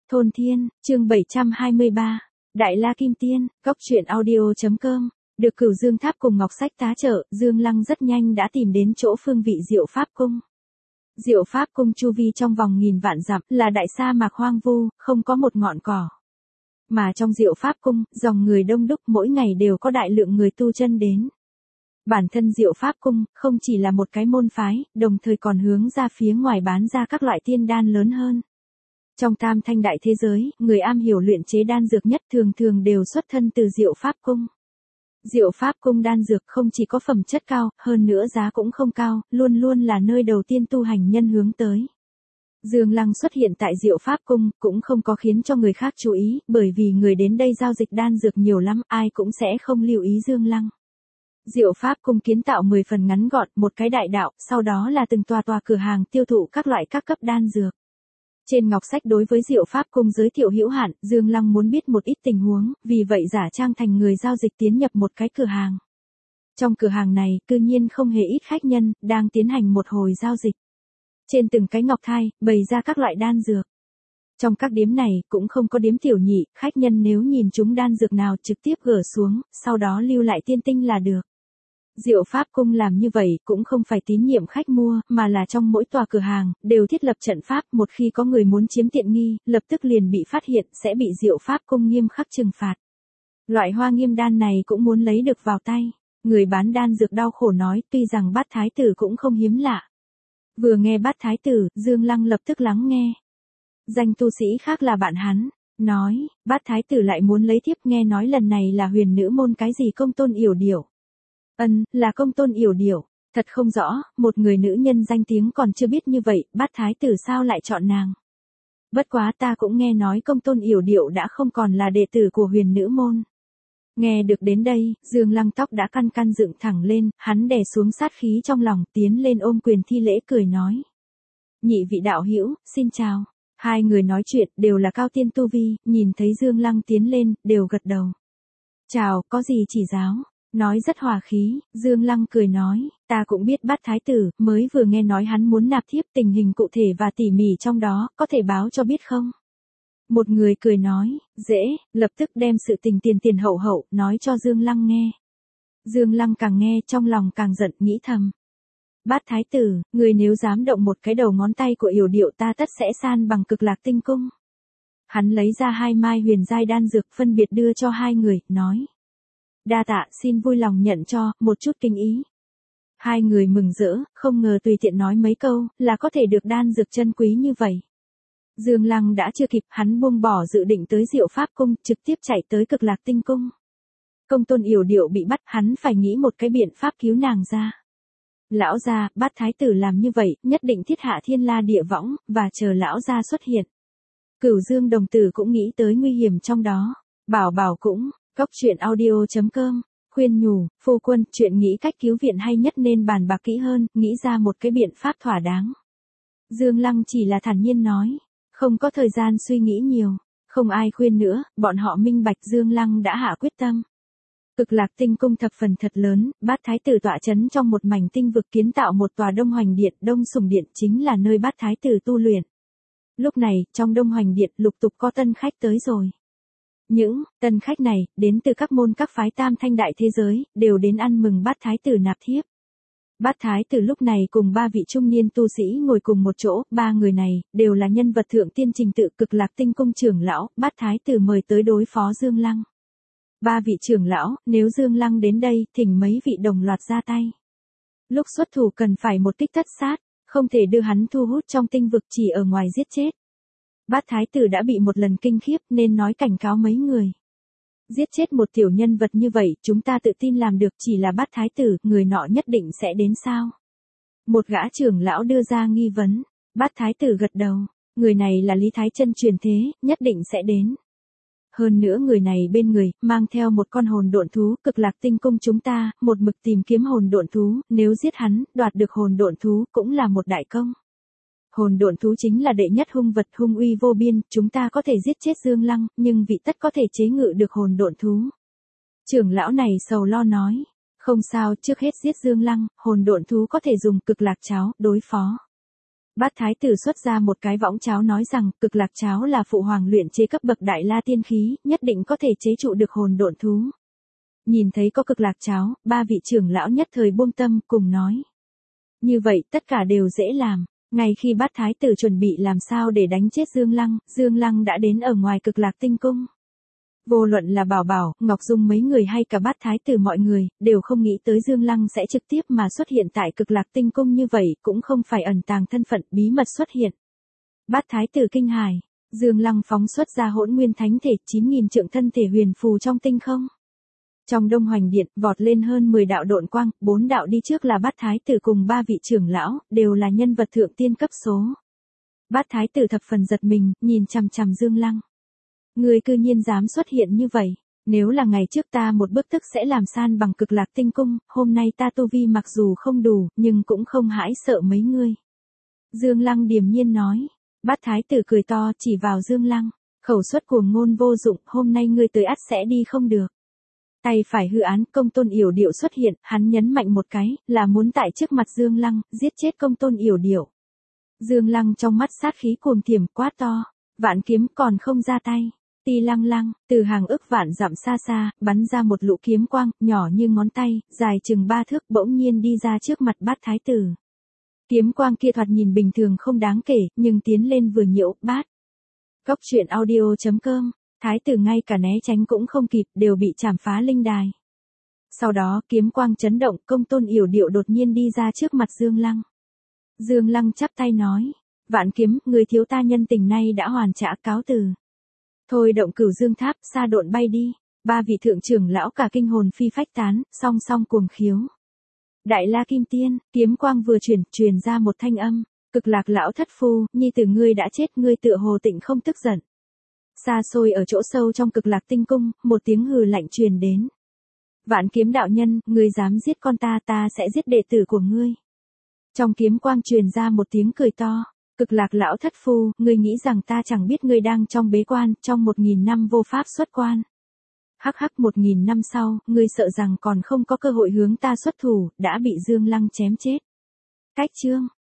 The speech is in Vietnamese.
Thôn Thiên, chương 723. Đại La Kim Tiên, góc truyện audio.com. Được Cửu Dương Tháp cùng Ngọc Sách tá trợ, Dương Lăng rất nhanh đã tìm đến chỗ phương vị Diệu Pháp Cung. Diệu Pháp Cung chu vi trong vòng nghìn vạn dặm là đại sa mạc hoang vu, không có một ngọn cỏ. Mà trong Diệu Pháp Cung, dòng người đông đúc mỗi ngày đều có đại lượng người tu chân đến. Bản thân Diệu Pháp Cung không chỉ là một cái môn phái, đồng thời còn hướng ra phía ngoài bán ra các loại tiên đan lớn hơn. Trong tam thanh đại thế giới, người am hiểu luyện chế đan dược nhất thường thường đều xuất thân từ Diệu Pháp Cung. Diệu Pháp Cung đan dược không chỉ có phẩm chất cao, hơn nữa giá cũng không cao, luôn luôn là nơi đầu tiên tu hành nhân hướng tới. Dương Lăng xuất hiện tại Diệu Pháp Cung cũng không có khiến cho người khác chú ý, bởi vì người đến đây giao dịch đan dược nhiều lắm, ai cũng sẽ không lưu ý Dương Lăng. Diệu Pháp Cung kiến tạo 10 phần ngắn gọn, một cái đại đạo, sau đó là từng tòa cửa hàng tiêu thụ các loại các cấp đan dược. Trên ngọc sách đối với Diệu Pháp Cung giới thiệu hữu hạn, Dương Lăng muốn biết một ít tình huống, vì vậy giả trang thành người giao dịch tiến nhập một cái cửa hàng. Trong cửa hàng này, cư nhiên không hề ít khách nhân, đang tiến hành một hồi giao dịch. Trên từng cái ngọc thai, bày ra các loại đan dược. Trong các điếm này, cũng không có điếm tiểu nhị, khách nhân nếu nhìn chúng đan dược nào trực tiếp gỡ xuống, sau đó lưu lại tiên tinh là được. Diệu Pháp Cung làm như vậy cũng không phải tín nhiệm khách mua, mà là trong mỗi tòa cửa hàng, đều thiết lập trận pháp, một khi có người muốn chiếm tiện nghi, lập tức liền bị phát hiện, sẽ bị Diệu Pháp Cung nghiêm khắc trừng phạt. Loại hoa nghiêm đan này cũng muốn lấy được vào tay. Người bán đan dược đau khổ nói, tuy rằng Bát Thái Tử cũng không hiếm lạ. Vừa nghe Bát Thái Tử, Dương Lăng lập tức lắng nghe. Danh tu sĩ khác là bạn hắn, nói, Bát Thái Tử lại muốn lấy thiếp, nghe nói lần này là huyền nữ môn cái gì Công Tôn Yểu Điểu. Là Công Tôn Yểu Điểu, thật không rõ, một người nữ nhân danh tiếng còn chưa biết như vậy, Bát Thái Tử sao lại chọn nàng. Bất quá ta cũng nghe nói Công Tôn Yểu Điểu đã không còn là đệ tử của huyền nữ môn. Nghe được đến đây, Dương Lăng tóc đã căn dựng thẳng lên, hắn đè xuống sát khí trong lòng, tiến lên ôm quyền thi lễ cười nói. Nhị vị đạo hữu, xin chào. Hai người nói chuyện đều là cao tiên tu vi, nhìn thấy Dương Lăng tiến lên, đều gật đầu. Chào, có gì chỉ giáo? Nói rất hòa khí, Dương Lăng cười nói, ta cũng biết Bát Thái Tử, mới vừa nghe nói hắn muốn nạp thiếp, tình hình cụ thể và tỉ mỉ trong đó, có thể báo cho biết không? Một người cười nói, dễ, lập tức đem sự tình tiền hậu, nói cho Dương Lăng nghe. Dương Lăng càng nghe trong lòng càng giận, nghĩ thầm. Bát Thái Tử, người nếu dám động một cái đầu ngón tay của Yểu Điệu ta tất sẽ san bằng Cực Lạc Tinh Cung. Hắn lấy ra 2 mai huyền giai đan dược phân biệt đưa cho hai người, nói. Đa tạ, xin vui lòng nhận cho, một chút kinh ý. Hai người mừng rỡ, không ngờ tùy tiện nói mấy câu, là có thể được đan dược chân quý như vậy. Dương Lăng đã chưa kịp, hắn buông bỏ dự định tới Diệu Pháp Cung, trực tiếp chạy tới Cực Lạc Tinh Cung. Công Tôn Yểu Điệu bị bắt, hắn phải nghĩ một cái biện pháp cứu nàng ra. Lão gia, Bát Thái Tử làm như vậy, nhất định thiết hạ thiên la địa võng, và chờ lão gia xuất hiện. Cửu Dương đồng tử cũng nghĩ tới nguy hiểm trong đó. Bảo cũng, góc truyện audio.com, khuyên nhủ, phu quân, chuyện nghĩ cách cứu viện hay nhất nên bàn bạc kỹ hơn, nghĩ ra một cái biện pháp thỏa đáng. Dương Lăng chỉ là thản nhiên nói, không có thời gian suy nghĩ nhiều, không ai khuyên nữa, bọn họ minh bạch Dương Lăng đã hạ quyết tâm. Cực Lạc Tinh Cung thập phần thật lớn, Bát Thái Tử tọa chấn trong một mảnh tinh vực kiến tạo một tòa Đông Hoành Điện, Đông Sùng Điện chính là nơi Bát Thái Tử tu luyện. Lúc này, trong Đông Hoành Điện lục tục có tân khách tới rồi. Những tân khách này, đến từ các môn các phái tam thanh đại thế giới, đều đến ăn mừng Bát Thái Tử nạp thiếp. Bát Thái Tử lúc này cùng 3 vị trung niên tu sĩ ngồi cùng một chỗ, 3 người này, đều là nhân vật thượng tiên trình tự Cực Lạc Tinh Cung trưởng lão, Bát Thái Tử mời tới đối phó Dương Lăng. 3 vị trưởng lão, nếu Dương Lăng đến đây, thỉnh mấy vị đồng loạt ra tay. Lúc xuất thủ cần phải một kích tất sát, không thể đưa hắn thu hút trong tinh vực chỉ ở ngoài giết chết. Bát Thái Tử đã bị một lần kinh khiếp nên nói cảnh cáo mấy người. Giết chết một tiểu nhân vật như vậy, chúng ta tự tin làm được, chỉ là Bát Thái Tử, người nọ nhất định sẽ đến sao? Một gã trưởng lão đưa ra nghi vấn. Bát Thái Tử gật đầu, người này là Lý Thái Chân truyền thế, nhất định sẽ đến. Hơn nữa người này bên người, mang theo một con hồn độn thú, Cực Lạc Tinh Cung chúng ta, một mực tìm kiếm hồn độn thú, nếu giết hắn, đoạt được hồn độn thú, cũng là một đại công. Hồn độn thú chính là đệ nhất hung vật, hung uy vô biên, chúng ta có thể giết chết Dương Lăng, nhưng vị tất có thể chế ngự được hồn độn thú. Trưởng lão này sầu lo nói, không sao, trước hết giết Dương Lăng, hồn độn thú có thể dùng Cực Lạc cháo, đối phó. Bát thái tử xuất ra một cái võng cháo nói rằng, cực lạc cháo là phụ hoàng luyện chế cấp bậc đại la tiên khí, nhất định có thể chế trụ được hồn độn thú. Nhìn thấy có cực lạc cháo, ba vị trưởng lão nhất thời buông tâm, cùng nói. Như vậy, tất cả đều dễ làm. Ngay khi bát thái tử chuẩn bị làm sao để đánh chết Dương Lăng đã đến ở ngoài cực lạc tinh cung. Vô luận là Bảo Bảo, Ngọc Dung mấy người hay cả bát thái tử mọi người, đều không nghĩ tới Dương Lăng sẽ trực tiếp mà xuất hiện tại cực lạc tinh cung như vậy, cũng không phải ẩn tàng thân phận bí mật xuất hiện. Bát thái tử kinh hài, Dương Lăng phóng xuất ra hỗn nguyên thánh thể 9.000 trượng thân thể huyền phù trong tinh không. Trong Đông Hoành Điện, vọt lên hơn 10 đạo độn quang, 4 đạo đi trước là bát thái tử cùng 3 vị trưởng lão, đều là nhân vật thượng tiên cấp số. Bát thái tử thập phần giật mình, nhìn chằm chằm Dương Lăng. Người cư nhiên dám xuất hiện như vậy, nếu là ngày trước ta một bước tức sẽ làm san bằng cực lạc tinh cung, hôm nay ta tu vi mặc dù không đủ, nhưng cũng không hãi sợ mấy ngươi. Dương Lăng điềm nhiên nói, bát thái tử cười to chỉ vào Dương Lăng, khẩu xuất cuồng ngôn vô dụng, hôm nay ngươi tới ắt sẽ đi không được. Tay phải hư án, Công Tôn Yểu Điệu xuất hiện, hắn nhấn mạnh một cái, là muốn tại trước mặt Dương Lăng, giết chết Công Tôn Yểu Điệu. Dương Lăng trong mắt sát khí cuồng thiểm quát to, vạn kiếm còn không ra tay. Ti lăng lăng, từ hàng ức vạn dặm xa xa, bắn ra một lũ kiếm quang, nhỏ như ngón tay, dài chừng 3 thước bỗng nhiên đi ra trước mặt bát thái tử. Kiếm quang kia thoạt nhìn bình thường không đáng kể, nhưng tiến lên vừa nhiễu, bát. Cốc truyện audio.com, thái tử ngay cả né tránh cũng không kịp, đều bị chảm phá linh đài. Sau đó, kiếm quang chấn động, Công Tôn Yểu Điệu đột nhiên đi ra trước mặt Dương Lăng. Dương Lăng chắp tay nói, vạn kiếm, người thiếu ta nhân tình nay đã hoàn trả, cáo từ. Thôi động Cửu Dương Tháp, xa độn bay đi. Ba vị thượng trưởng lão cả kinh hồn phi phách tán, song song cuồng khiếu. Đại La Kim Tiên, kiếm quang vừa truyền ra một thanh âm, cực lạc lão thất phu, nhi tử ngươi đã chết, ngươi tựa hồ tịnh không tức giận. Xa xôi ở chỗ sâu trong cực lạc tinh cung, một tiếng hừ lạnh truyền đến. Vạn kiếm đạo nhân, ngươi dám giết con ta sẽ giết đệ tử của ngươi. Trong kiếm quang truyền ra một tiếng cười to. Cực lạc lão thất phu, ngươi nghĩ rằng ta chẳng biết ngươi đang trong bế quan, trong 1000 năm vô pháp xuất quan. Hắc hắc 1000 năm sau, ngươi sợ rằng còn không có cơ hội hướng ta xuất thủ, đã bị Dương Lăng chém chết. Cách chương